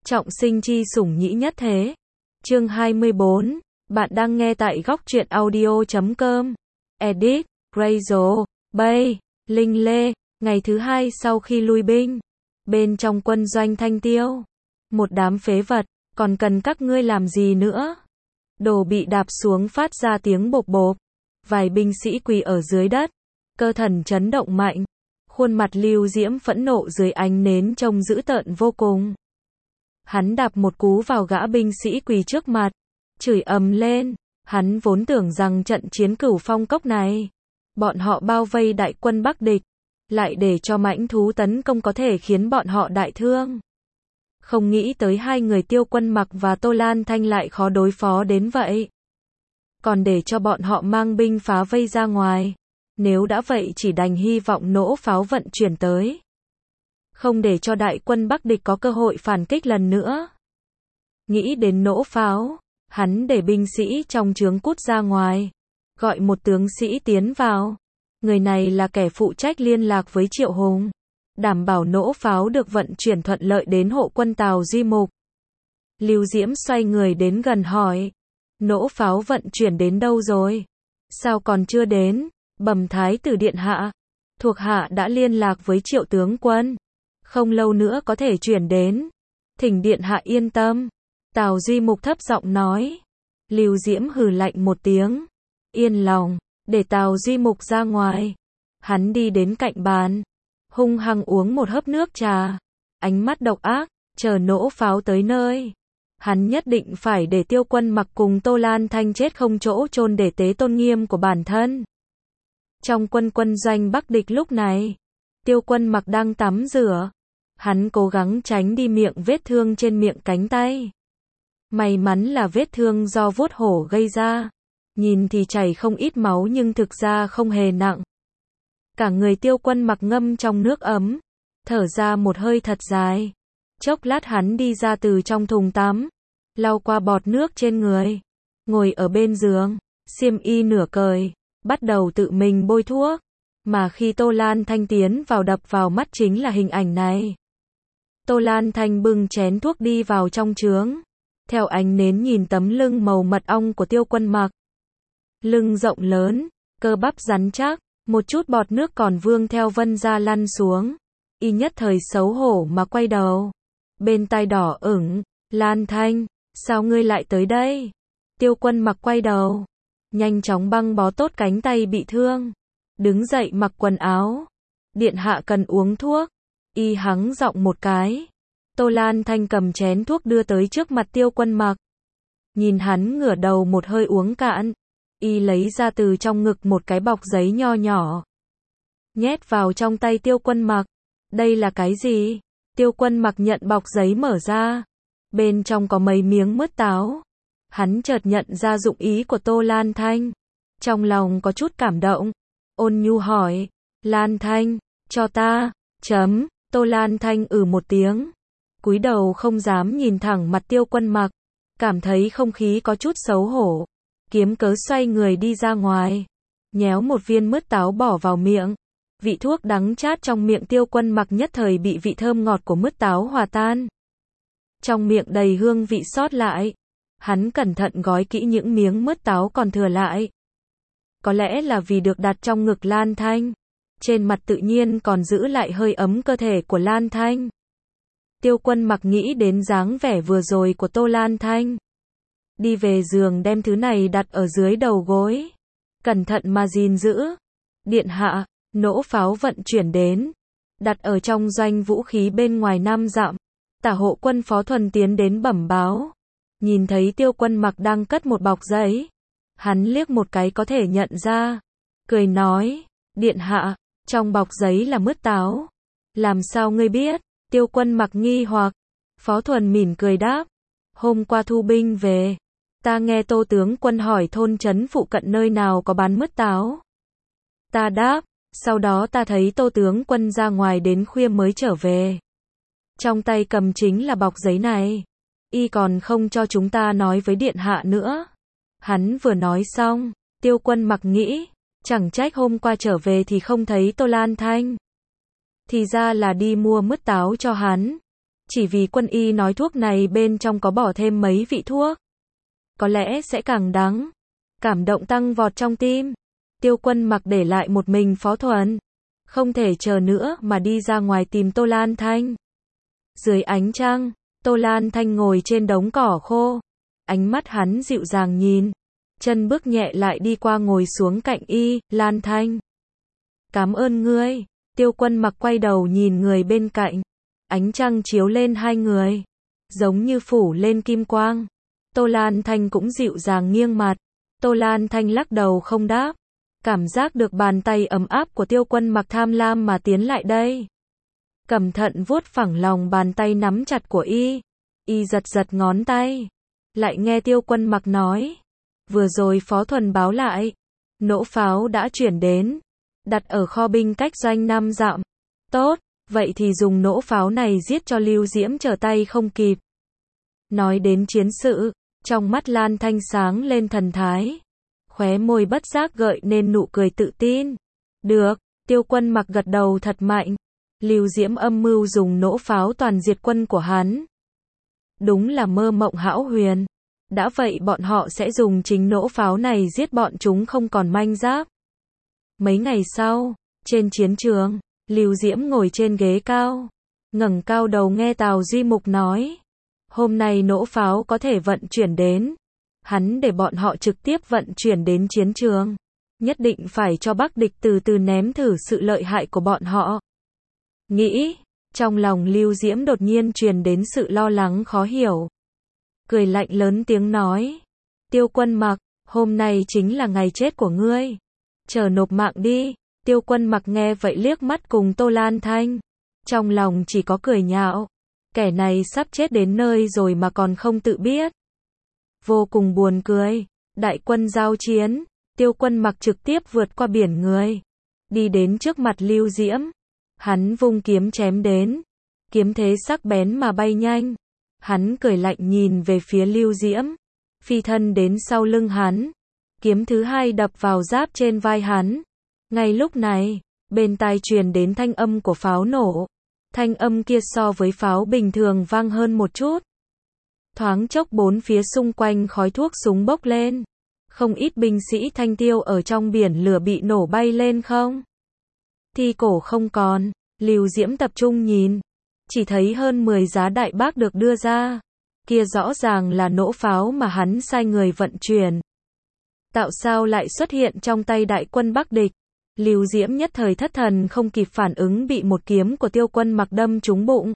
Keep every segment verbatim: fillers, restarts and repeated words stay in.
Trọng sinh chi sủng nhĩ nhất thế. Chương hai mươi bốn. Bạn đang nghe tại góc truyện audio chấm com. Edit, Rachel, Bay, Linh Lê. Ngày thứ hai sau khi lui binh. Bên trong quân doanh Thanh Tiêu. Một đám phế vật, còn cần các ngươi làm gì nữa? Đồ bị đạp xuống phát ra tiếng bộp bộp. Vài binh sĩ quỳ ở dưới đất. Cơ thần chấn động mạnh. Khuôn mặt Lưu Diễm phẫn nộ dưới ánh nến trông dữ tợn vô cùng. Hắn đạp một cú vào gã binh sĩ quỳ trước mặt, chửi ầm lên. Hắn vốn tưởng rằng trận chiến Cửu Phong Cốc này, bọn họ bao vây đại quân Bắc địch, lại để cho mãnh thú tấn công có thể khiến bọn họ đại thương. Không nghĩ tới hai người Tiêu Quân Mặc và Tô Lan Thanh lại khó đối phó đến vậy. Còn để cho bọn họ mang binh phá vây ra ngoài. Nếu đã vậy chỉ đành hy vọng nỗ pháo vận chuyển tới. Không để cho đại quân Bắc địch có cơ hội phản kích lần nữa. Nghĩ đến nỗ pháo, hắn để binh sĩ trong trướng cút ra ngoài. Gọi một tướng sĩ tiến vào. Người này là kẻ phụ trách liên lạc với Triệu Hùng. Đảm bảo nỗ pháo được vận chuyển thuận lợi đến hộ quân Tào Duy Mục. Lưu Diễm xoay người đến gần hỏi. Nỗ pháo vận chuyển đến đâu rồi? Sao còn chưa đến? Bẩm Thái tử điện hạ. Thuộc hạ đã liên lạc với Triệu tướng quân. Không lâu nữa có thể chuyển đến. Thỉnh điện hạ yên tâm. Tào Duy Mục thấp giọng nói. Lưu Diễm hừ lạnh một tiếng. Yên lòng, để Tào Duy Mục ra ngoài. Hắn đi đến cạnh bàn. Hung hăng uống một hớp nước trà. Ánh mắt độc ác, chờ nỗ pháo tới nơi. Hắn nhất định phải để Tiêu Quân Mặc cùng Tô Lan Thanh chết không chỗ chôn để tế tôn nghiêm của bản thân. Trong quân quân doanh Bắc địch lúc này, Tiêu Quân Mặc đang tắm rửa. Hắn cố gắng tránh đi miệng vết thương trên miệng cánh tay. May mắn là vết thương do vuốt hổ gây ra. Nhìn thì chảy không ít máu nhưng thực ra không hề nặng. Cả người Tiêu Quân Mặc ngâm trong nước ấm. Thở ra một hơi thật dài. Chốc lát hắn đi ra từ trong thùng tắm. Lau qua bọt nước trên người. Ngồi ở bên giường. Xiêm y nửa cởi. Bắt đầu tự mình bôi thuốc. Mà khi Tô Lan Thanh tiến vào đập vào mắt chính là hình ảnh này. Tô Lan Thanh bưng chén thuốc đi vào trong trướng. Theo ánh nến nhìn tấm lưng màu mật ong của Tiêu Quân Mặc. Lưng rộng lớn, cơ bắp rắn chắc, một chút bọt nước còn vương theo vân da lăn xuống. Y nhất thời xấu hổ mà quay đầu. Bên tai đỏ ửng, Lan Thanh, sao ngươi lại tới đây? Tiêu Quân Mặc quay đầu. Nhanh chóng băng bó tốt cánh tay bị thương. Đứng dậy mặc quần áo. Điện hạ cần uống thuốc. Y hắng giọng một cái. Tô Lan Thanh cầm chén thuốc đưa tới trước mặt Tiêu Quân Mặc. Nhìn hắn ngửa đầu một hơi uống cạn. Y lấy ra từ trong ngực một cái bọc giấy nho nhỏ. Nhét vào trong tay Tiêu Quân Mặc. Đây là cái gì? Tiêu Quân Mặc nhận bọc giấy mở ra. Bên trong có mấy miếng mứt táo. Hắn chợt nhận ra dụng ý của Tô Lan Thanh. Trong lòng có chút cảm động. Ôn nhu hỏi. Lan Thanh, cho ta. Chấm. Tô Lan Thanh ừ một tiếng. Cúi đầu không dám nhìn thẳng mặt Tiêu Quân Mặc. Cảm thấy không khí có chút xấu hổ. Kiếm cớ xoay người đi ra ngoài. Nhéo một viên mứt táo bỏ vào miệng. Vị thuốc đắng chát trong miệng Tiêu Quân Mặc nhất thời bị vị thơm ngọt của mứt táo hòa tan. Trong miệng đầy hương vị sót lại. Hắn cẩn thận gói kỹ những miếng mứt táo còn thừa lại. Có lẽ là vì được đặt trong ngực Lan Thanh. Trên mặt tự nhiên còn giữ lại hơi ấm cơ thể của Lan Thanh. Tiêu Quân Mặc nghĩ đến dáng vẻ vừa rồi của Tô Lan Thanh. Đi về giường đem thứ này đặt ở dưới đầu gối. Cẩn thận mà gìn giữ. Điện hạ, nỗ pháo vận chuyển đến. Đặt ở trong doanh vũ khí bên ngoài năm dặm. Tả hộ quân Phó Thuần tiến đến bẩm báo. Nhìn thấy Tiêu Quân Mặc đang cất một bọc giấy. Hắn liếc một cái có thể nhận ra. Cười nói, điện hạ, trong bọc giấy là mứt táo. Làm sao ngươi biết? Tiêu Quân Mặc nghi hoặc. Phó Thuần mỉm cười đáp. Hôm qua thu binh về. Ta nghe Tô tướng quân hỏi thôn trấn phụ cận nơi nào có bán mứt táo. Ta đáp. Sau đó ta thấy Tô tướng quân ra ngoài đến khuya mới trở về. Trong tay cầm chính là bọc giấy này. Y còn không cho chúng ta nói với điện hạ nữa. Hắn vừa nói xong, Tiêu Quân Mặc nghĩ, chẳng trách hôm qua trở về thì không thấy Tô Lan Thanh. Thì ra là đi mua mứt táo cho hắn. Chỉ vì quân y nói thuốc này bên trong có bỏ thêm mấy vị thuốc. Có lẽ sẽ càng đắng. Cảm động tăng vọt trong tim. Tiêu Quân Mặc để lại một mình Phó Thuần. Không thể chờ nữa mà đi ra ngoài tìm Tô Lan Thanh. Dưới ánh trăng, Tô Lan Thanh ngồi trên đống cỏ khô. Ánh mắt hắn dịu dàng nhìn. Chân bước nhẹ lại đi qua ngồi xuống cạnh y, Lan Thanh. Cảm ơn ngươi. Tiêu Quân Mặc quay đầu nhìn người bên cạnh. Ánh trăng chiếu lên hai người. Giống như phủ lên kim quang. Tô Lan Thanh cũng dịu dàng nghiêng mặt. Tô Lan Thanh lắc đầu không đáp. Cảm giác được bàn tay ấm áp của Tiêu Quân Mặc tham lam mà tiến lại đây. Cẩn thận vuốt phẳng lòng bàn tay nắm chặt của y. Y giật giật ngón tay. Lại nghe Tiêu Quân Mặc nói. Vừa rồi Phó Thuần báo lại. Nỗ pháo đã chuyển đến. Đặt ở kho binh cách doanh năm dặm. Tốt, vậy thì dùng nỗ pháo này giết cho Lưu Diễm trở tay không kịp. Nói đến chiến sự, trong mắt Lan Thanh sáng lên thần thái. Khóe môi bất giác gợi nên nụ cười tự tin. Được, Tiêu Quân Mặc gật đầu thật mạnh. Lưu Diễm âm mưu dùng nỗ pháo toàn diệt quân của hắn. Đúng là mơ mộng hão huyền. Đã vậy bọn họ sẽ dùng chính nỗ pháo này giết bọn chúng không còn manh giáp. Mấy ngày sau, trên chiến trường, Lưu Diễm ngồi trên ghế cao. Ngẩng cao đầu nghe Tào Duy Mục nói. Hôm nay nỗ pháo có thể vận chuyển đến. Hắn để bọn họ trực tiếp vận chuyển đến chiến trường. Nhất định phải cho Bắc địch từ từ nếm thử sự lợi hại của bọn họ. Nghĩ, trong lòng Lưu Diễm đột nhiên truyền đến sự lo lắng khó hiểu. Cười lạnh lớn tiếng nói. Tiêu Quân Mặc, hôm nay chính là ngày chết của ngươi. Chờ nộp mạng đi. Tiêu Quân Mặc nghe vậy liếc mắt cùng Tô Lan Thanh. Trong lòng chỉ có cười nhạo. Kẻ này sắp chết đến nơi rồi mà còn không tự biết. Vô cùng buồn cười. Đại quân giao chiến. Tiêu Quân Mặc trực tiếp vượt qua biển người. Đi đến trước mặt Lưu Diễm. Hắn vung kiếm chém đến. Kiếm thế sắc bén mà bay nhanh. Hắn cười lạnh nhìn về phía Lưu Diễm. Phi thân đến sau lưng hắn. Kiếm thứ hai đập vào giáp trên vai hắn. Ngay lúc này, bên tai truyền đến thanh âm của pháo nổ. Thanh âm kia so với pháo bình thường vang hơn một chút. Thoáng chốc bốn phía xung quanh khói thuốc súng bốc lên. Không ít binh sĩ Thanh Tiêu ở trong biển lửa bị nổ bay lên không. Thi cổ không còn. Lưu Diễm tập trung nhìn. Chỉ thấy hơn mười giá đại bác được đưa ra. Kia rõ ràng là nỗ pháo mà hắn sai người vận chuyển. Tạo sao lại xuất hiện trong tay đại quân Bắc địch. Lưu Diễm nhất thời thất thần không kịp phản ứng bị một kiếm của Tiêu Quân Mặc đâm trúng bụng.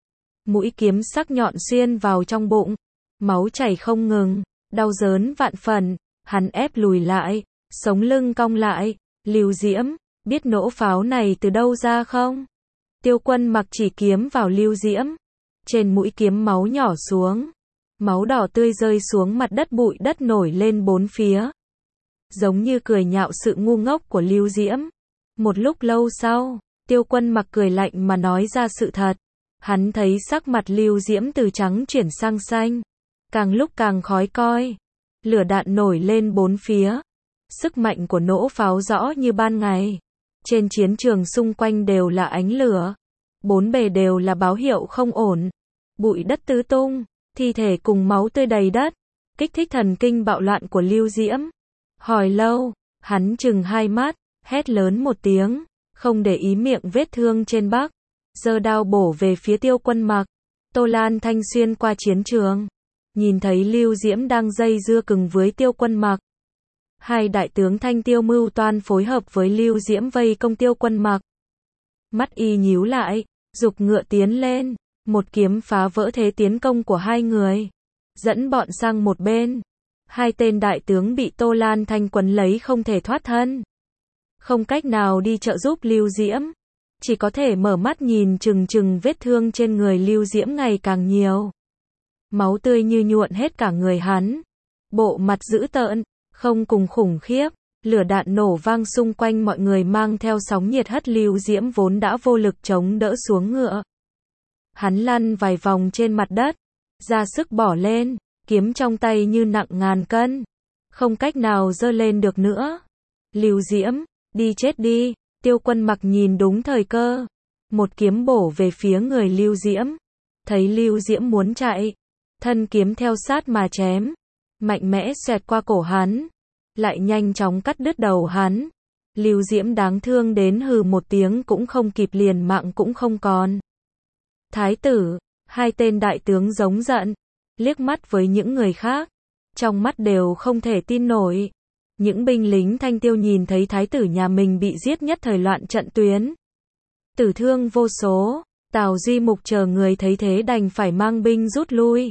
Mũi kiếm sắc nhọn xuyên vào trong bụng. Máu chảy không ngừng. Đau đớn vạn phần. Hắn ép lùi lại. Sống lưng cong lại. Lưu Diễm, biết nỗ pháo này từ đâu ra không? Tiêu Quân Mặc chỉ kiếm vào Lưu Diễm. Trên mũi kiếm máu nhỏ xuống. Máu đỏ tươi rơi xuống mặt đất, bụi đất nổi lên bốn phía. Giống như cười nhạo sự ngu ngốc của Lưu Diễm. Một lúc lâu sau, Tiêu Quân Mặc cười lạnh mà nói ra sự thật. Hắn thấy sắc mặt Lưu Diễm từ trắng chuyển sang xanh. Càng lúc càng khói coi. Lửa đạn nổi lên bốn phía. Sức mạnh của nỗ pháo rõ như ban ngày. Trên chiến trường xung quanh đều là ánh lửa. Bốn bề đều là báo hiệu không ổn. Bụi đất tứ tung. Thi thể cùng máu tươi đầy đất. Kích thích thần kinh bạo loạn của Lưu Diễm. Hồi lâu, hắn chừng hai mắt, hét lớn một tiếng, không để ý miệng vết thương trên bác, giơ đao bổ về phía Tiêu Quân Mặc. Tô Lan Thanh xuyên qua chiến trường, nhìn thấy Lưu Diễm đang dây dưa cứng với Tiêu Quân Mặc. Hai đại tướng Thanh Tiêu mưu toan phối hợp với Lưu Diễm vây công Tiêu Quân Mặc. Mắt y nhíu lại, giục ngựa tiến lên, một kiếm phá vỡ thế tiến công của hai người, dẫn bọn sang một bên. Hai tên đại tướng bị Tô Lan Thanh quấn lấy không thể thoát thân. Không cách nào đi trợ giúp Lưu Diễm. Chỉ có thể mở mắt nhìn chừng chừng vết thương trên người Lưu Diễm ngày càng nhiều. Máu tươi như nhuộn hết cả người hắn. Bộ mặt dữ tợn, không cùng khủng khiếp. Lửa đạn nổ vang xung quanh, mọi người mang theo sóng nhiệt hất Lưu Diễm vốn đã vô lực chống đỡ xuống ngựa. Hắn lăn vài vòng trên mặt đất, ra sức bỏ lên. Kiếm trong tay như nặng ngàn cân. Không cách nào giơ lên được nữa. Lưu Diễm, đi chết đi. Tiêu Quân Mặc nhìn đúng thời cơ. Một kiếm bổ về phía người Lưu Diễm. thấy Lưu Diễm muốn chạy, thân kiếm theo sát mà chém, mạnh mẽ xẹt qua cổ hắn, lại nhanh chóng cắt đứt đầu hắn. Lưu Diễm đáng thương đến hừ một tiếng cũng không kịp, liền mạng cũng không còn. Thái tử, hai tên đại tướng giống giận, liếc mắt với những người khác, trong mắt đều không thể tin nổi. Những binh lính Thanh Tiêu nhìn thấy thái tử nhà mình bị giết, nhất thời loạn trận tuyến, tử thương vô số. Tào Duy Mục chờ người thấy thế đành phải mang binh rút lui,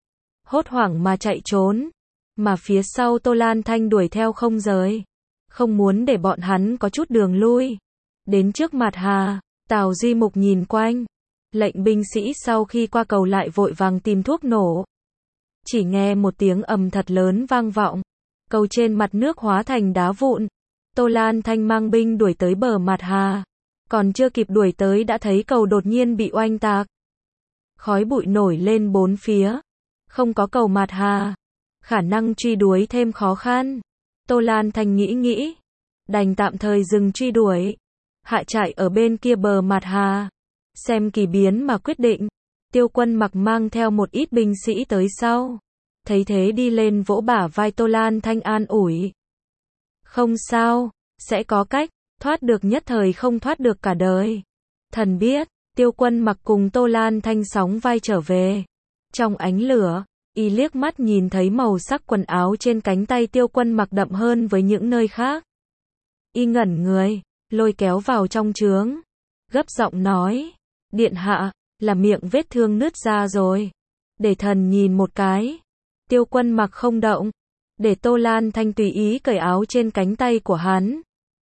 hốt hoảng mà chạy trốn, mà phía sau Tô Lan Thanh đuổi theo không rời, không muốn để bọn hắn có chút đường lui. Đến trước mặt Hà, Tào Duy Mục nhìn quanh, lệnh binh sĩ sau khi qua cầu lại vội vàng tìm thuốc nổ. Chỉ nghe một tiếng ầm thật lớn vang vọng, cầu trên mặt nước hóa thành đá vụn. Tô Lan Thanh mang binh đuổi tới bờ mặt Hà, còn chưa kịp đuổi tới đã thấy cầu đột nhiên bị oanh tạc. Khói bụi nổi lên bốn phía, không có cầu mặt Hà, khả năng truy đuổi thêm khó khăn. Tô Lan Thanh nghĩ nghĩ, đành tạm thời dừng truy đuổi, hạ trại ở bên kia bờ mặt Hà, xem kỳ biến mà quyết định. Tiêu Quân Mặc mang theo một ít binh sĩ tới sau, thấy thế đi lên vỗ bả vai Tô Lan Thanh an ủi. Không sao, sẽ có cách, thoát được nhất thời không thoát được cả đời. Thần biết. Tiêu Quân Mặc cùng Tô Lan Thanh sóng vai trở về. Trong ánh lửa, y liếc mắt nhìn thấy màu sắc quần áo trên cánh tay Tiêu Quân Mặc đậm hơn với những nơi khác. Y ngẩn người, lôi kéo vào trong trướng, gấp giọng nói, điện hạ, là miệng vết thương nứt ra rồi, để thần nhìn một cái. Tiêu Quân Mặc không động, để Tô Lan Thanh tùy ý cởi áo trên cánh tay của hắn,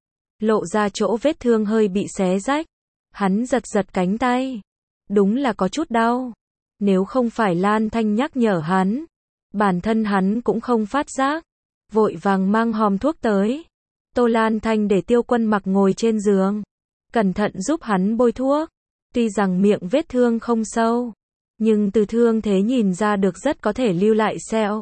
lộ ra chỗ vết thương hơi bị xé rách. Hắn giật giật cánh tay, đúng là có chút đau. Nếu không phải Lan Thanh nhắc nhở hắn, bản thân hắn cũng không phát giác, vội vàng mang hòm thuốc tới. Tô Lan Thanh để Tiêu Quân Mặc ngồi trên giường, cẩn thận giúp hắn bôi thuốc. Tuy rằng miệng vết thương không sâu, nhưng từ thương thế nhìn ra được rất có thể lưu lại sẹo.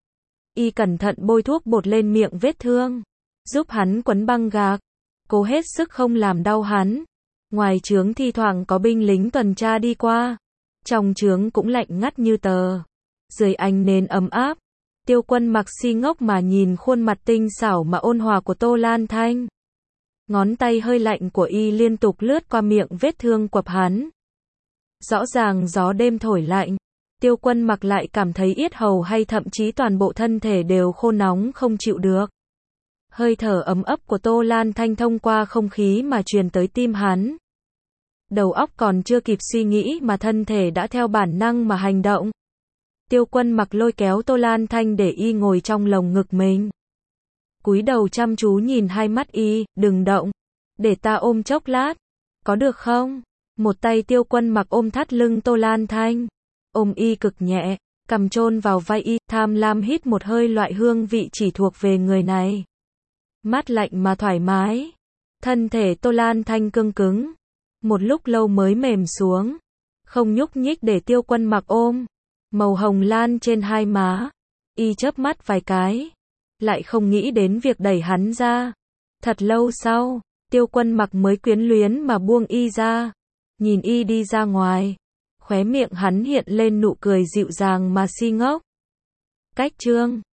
Y cẩn thận bôi thuốc bột lên miệng vết thương, giúp hắn quấn băng gạc, cố hết sức không làm đau hắn. Ngoài trướng thi thoảng có binh lính tuần tra đi qua, trong trướng cũng lạnh ngắt như tờ. Dưới ánh nến ấm áp, Tiêu Quân Mặc si ngốc mà nhìn khuôn mặt tinh xảo mà ôn hòa của Tô Lan Thanh. Ngón tay hơi lạnh của y liên tục lướt qua miệng vết thương quặp hắn. Rõ ràng gió đêm thổi lạnh, Tiêu Quân Mặc lại cảm thấy yết hầu hay thậm chí toàn bộ thân thể đều khô nóng không chịu được. Hơi thở ấm ấp của Tô Lan Thanh thông qua không khí mà truyền tới tim hắn. Đầu óc còn chưa kịp suy nghĩ mà thân thể đã theo bản năng mà hành động. Tiêu Quân Mặc lôi kéo Tô Lan Thanh để y ngồi trong lồng ngực mình, cúi đầu chăm chú nhìn hai mắt y, đừng động, để ta ôm chốc lát, có được không? Một tay Tiêu Quân Mặc ôm thắt lưng Tô Lan Thanh, ôm y cực nhẹ, cầm chôn vào vai y, tham lam hít một hơi loại hương vị chỉ thuộc về người này. Mát lạnh mà thoải mái, thân thể Tô Lan Thanh cương cứng, một lúc lâu mới mềm xuống, không nhúc nhích để Tiêu Quân Mặc ôm. Màu hồng lan trên hai má, y chớp mắt vài cái, lại không nghĩ đến việc đẩy hắn ra. Thật lâu sau, Tiêu Quân Mặc mới quyến luyến mà buông y ra, nhìn y đi ra ngoài, khóe miệng hắn hiện lên nụ cười dịu dàng mà si ngốc. Cách chương